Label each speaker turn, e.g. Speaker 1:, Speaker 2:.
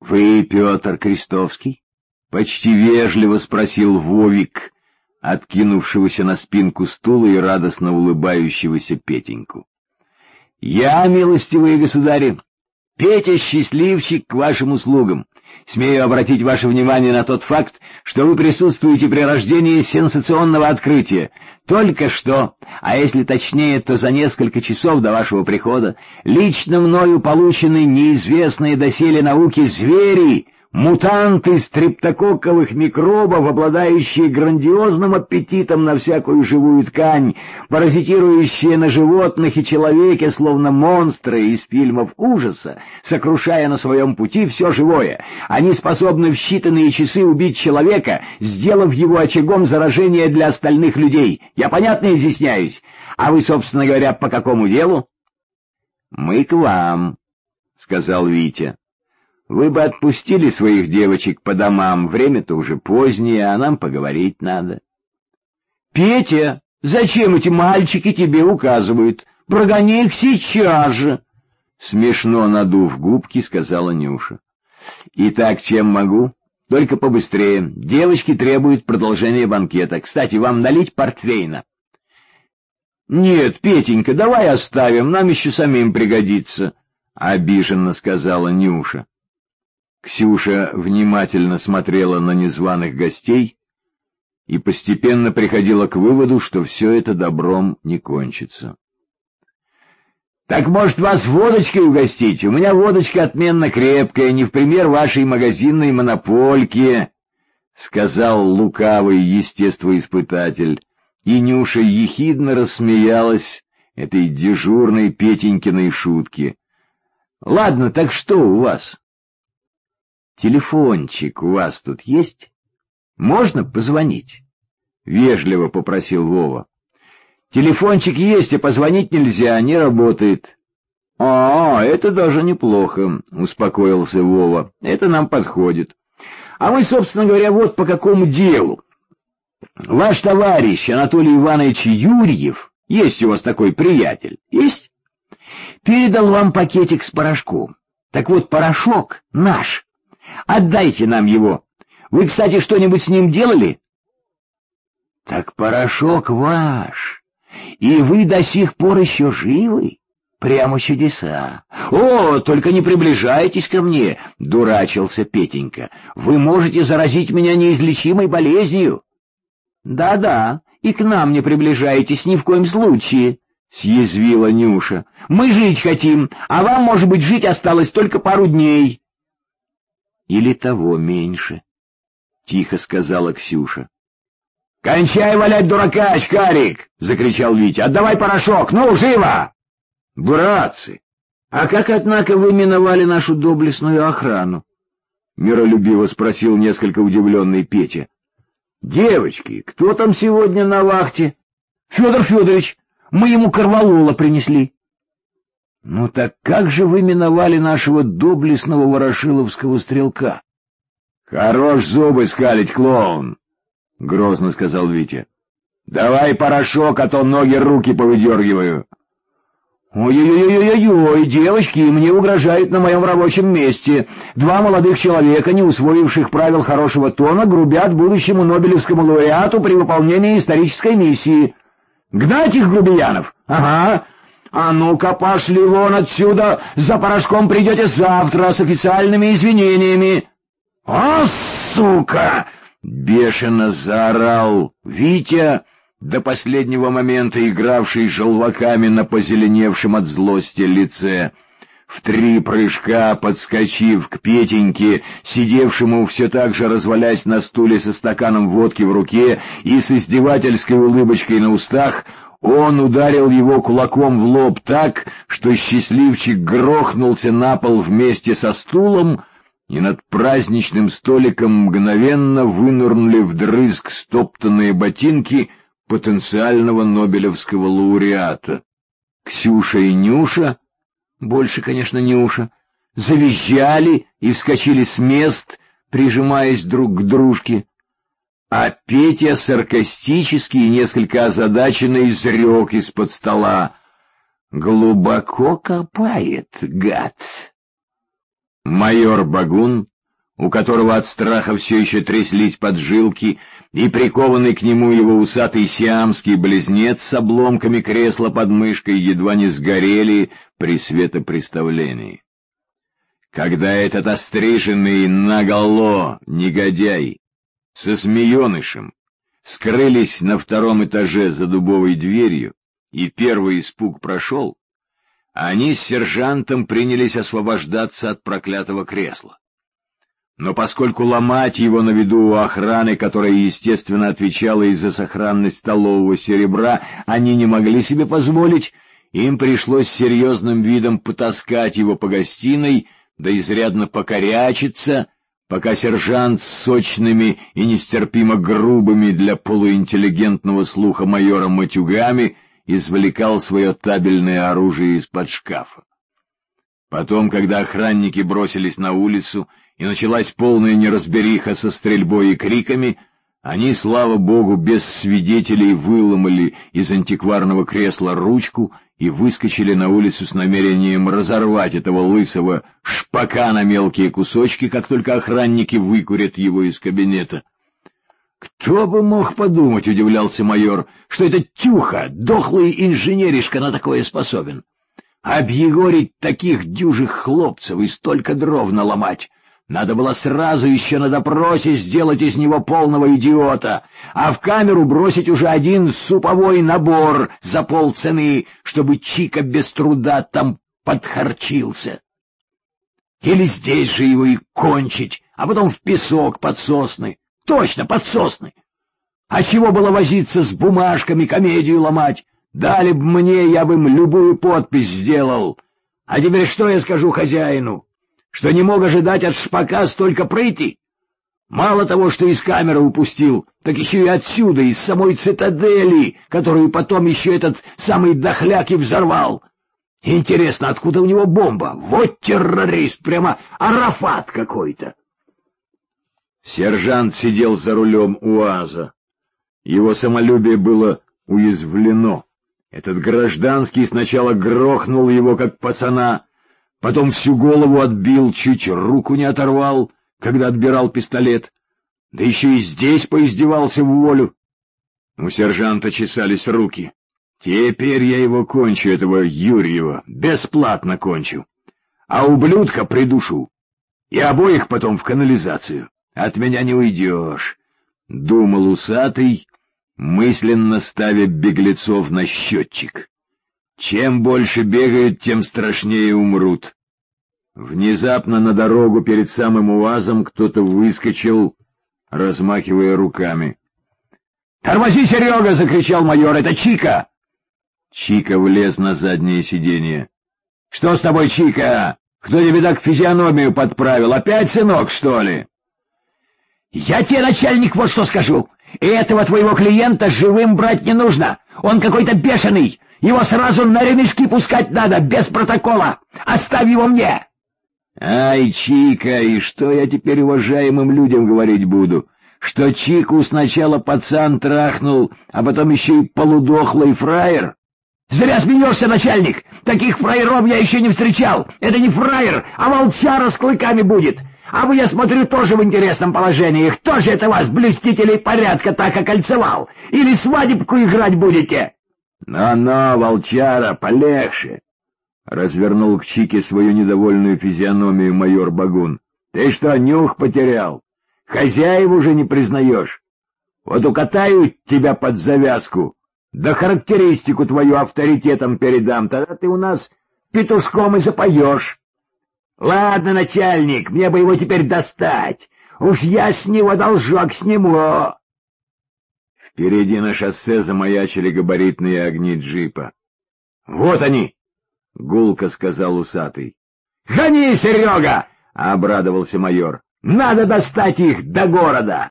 Speaker 1: Вы Петр Крестовский? — почти вежливо спросил Вовик, откинувшегося на спинку стула и радостно улыбающегося Петеньку. — Я, милостивые государи, Петя Счастливчик, к вашим услугам. Смею обратить ваше внимание на тот факт, что вы присутствуете при рождении сенсационного открытия. Только что, а если точнее, то за несколько часов до вашего прихода, лично мною получены неизвестные доселе науке звери, мутанты стрептококковых микробов, обладающие грандиозным аппетитом на всякую живую ткань, паразитирующие на животных и человеке, словно монстры из фильмов ужаса, сокрушая на своем пути все живое. Они способны в считанные часы убить человека, сделав его очагом заражения для остальных людей. Я понятно изъясняюсь? А вы, собственно говоря, по какому делу? — Мы к вам, — сказал Витя. Вы бы отпустили своих девочек по домам, время-то уже позднее, а нам поговорить надо. — Петя, зачем эти мальчики тебе указывают? Прогони их сейчас же! — смешно надув губки, сказала Нюша. — Итак, чем могу? Только побыстрее. Девочки требуют продолжения банкета. Кстати, вам налить портвейна? — Нет, Петенька, давай оставим, нам еще самим пригодится, — обиженно сказала Нюша. Ксюша внимательно смотрела на незваных гостей и постепенно приходила к выводу, что все это добром не кончится. — Так, может, вас водочкой угостить? У меня водочка отменно крепкая, не в пример вашей магазинной монопольки, — сказал лукавый естествоиспытатель, и Нюша ехидно рассмеялась этой дежурной Петенькиной шутке. — Ладно, так что у вас? — Телефончик у вас тут есть? Можно позвонить? — вежливо попросил Вова. — Телефончик есть, а позвонить нельзя, не работает. — это даже неплохо, — успокоился Вова. — Это нам подходит. А мы, собственно говоря, вот по какому делу. Ваш товарищ Анатолий Иванович Юрьев, есть у вас такой приятель, есть? Передал вам пакетик с порошком. Так вот, порошок наш. Отдайте нам его. Вы, кстати, что-нибудь с ним делали? — Так порошок ваш, и вы до сих пор еще живы? Прямо чудеса. — О, только не приближайтесь ко мне, — дурачился Петенька. — Вы можете заразить меня неизлечимой болезнью. — Да-да, и к нам не приближайтесь ни в коем случае, — съязвила Нюша. — Мы жить хотим, а вам, может быть, жить осталось только пару дней. — Или того меньше, — тихо сказала Ксюша. — Кончай валять дурака, очкарик! — закричал Витя. — Отдавай порошок, ну, живо! — Братцы, а как, однако, вы миновали нашу доблестную охрану? — миролюбиво спросил несколько удивленный Петя. — Девочки, кто там сегодня на вахте? — Федор Федорович, мы ему корвалола принесли. — Ну так как же вы миновали нашего доблестного ворошиловского стрелка? — Хорош зубы скалить, клоун, — грозно сказал Витя. — Давай порошок, а то ноги руки повыдергиваю. — Ой-ой-ой-ой-ой, девочки, мне угрожают на моем рабочем месте. 2 молодых человека, не усвоивших правил хорошего тона, грубят будущему Нобелевскому лауреату при выполнении исторической миссии. — Гнать их, грубиянов? — Ага. А ну-ка, пошли вон отсюда, за порошком придете завтра с официальными извинениями. — А, сука! — бешено заорал Витя, до последнего момента игравший желваками на позеленевшем от злости лице. В 3 прыжка, подскочив к Петеньке, сидевшему все так же развалясь на стуле со стаканом водки в руке и с издевательской улыбочкой на устах, он ударил его кулаком в лоб так, что счастливчик грохнулся на пол вместе со стулом, и над праздничным столиком мгновенно вынырнули вдрызг стоптанные ботинки потенциального нобелевского лауреата. Ксюша и Нюша, больше, конечно, Нюша, завизжали и вскочили с мест, прижимаясь друг к дружке, а Петя саркастически и несколько озадаченно изрек из-под стола: «Глубоко копает, гад». Майор Багун у которого от страха все еще тряслись поджилки, и прикованный к нему его усатый сиамский близнец с обломками кресла под мышкой едва не сгорели при светопреставлении. Когда этот остриженный наголо негодяй со змеенышем скрылись на втором этаже за дубовой дверью, и первый испуг прошел, они с сержантом принялись освобождаться от проклятого кресла. Но поскольку ломать его на виду у охраны, которая, естественно, отвечала и за сохранность столового серебра, они не могли себе позволить, им пришлось серьезным видом потаскать его по гостиной, да изрядно покорячиться, пока сержант с сочными и нестерпимо грубыми для полуинтеллигентного слуха майора матюгами извлекал свое табельное оружие из-под шкафа. Потом, когда охранники бросились на улицу, и началась полная неразбериха со стрельбой и криками, они, слава богу, без свидетелей выломали из антикварного кресла ручку и выскочили на улицу с намерением разорвать этого лысого шпака на мелкие кусочки, как только охранники выкурят его из кабинета. «Кто бы мог подумать, — удивлялся майор, — что этот Тюха, дохлый инженеришка, на такое способен. Объегорить таких дюжих хлопцев и столько дров наломать! Надо было сразу еще на допросе сделать из него полного идиота, а в камеру бросить уже один суповой набор за полцены, чтобы Чика без труда там подхарчился. Или здесь же его и кончить, а потом в песок под сосны. Точно, под сосны. А чего было возиться с бумажками, комедию ломать? Дали б мне, я бы им любую подпись сделал. А теперь что я скажу хозяину? Что не мог ожидать от шпака столько прыти? Мало того, что из камеры упустил, так еще и отсюда, из самой цитадели, которую потом еще этот самый дохляк и взорвал. Интересно, откуда у него бомба? Вот террорист, прямо Арафат какой-то. Сержант сидел за рулем УАЗа. Его самолюбие было уязвлено. Этот гражданский сначала грохнул его, как пацана, потом всю голову отбил, чуть руку не оторвал, когда отбирал пистолет. Да еще и здесь поиздевался в волю. У сержанта чесались руки. Теперь я его кончу, этого Юрьева, бесплатно кончу. А ублюдка придушу. И обоих потом в канализацию. От меня не уйдешь, — думал усатый, мысленно ставя беглецов на счетчик. Чем больше бегают, тем страшнее умрут. Внезапно на дорогу перед самым УАЗом кто-то выскочил, размахивая руками. «Тормози, Серега!» — закричал майор. «Это Чика!» Чика влез на заднее сиденье. «Что с тобой, Чика? Кто тебе так физиономию подправил? Опять сынок, что ли?» «Я тебе, начальник, вот что скажу. Этого твоего клиента живым брать не нужно. Он какой-то бешеный. Его сразу на ремешки пускать надо, без протокола. Оставь его мне!» «Ай, Чика, и что я теперь уважаемым людям говорить буду? Что Чику сначала пацан трахнул, а потом еще и полудохлый фраер?» «Зря смеешься, начальник! Таких фраеров я еще не встречал! Это не фраер, а волчара с клыками будет! А вы, я смотрю, тоже в интересном положении. Кто же это вас, блюстителей порядка, так окольцевал? Или свадебку играть будете?» «Но, волчара, полегче!» — развернул к Чике свою недовольную физиономию майор Багун. «Ты что, нюх потерял? Хозяев уже не признаешь? Вот укатаю тебя под завязку, да характеристику твою авторитетом передам, тогда ты у нас петушком и запоешь. Ладно, начальник, мне бы его теперь достать. Уж я с него должок сниму». Впереди на шоссе замаячили габаритные огни джипа. «Вот они!» — гулко сказал усатый. «Гони, Серега!» — обрадовался майор. «Надо достать их до города!»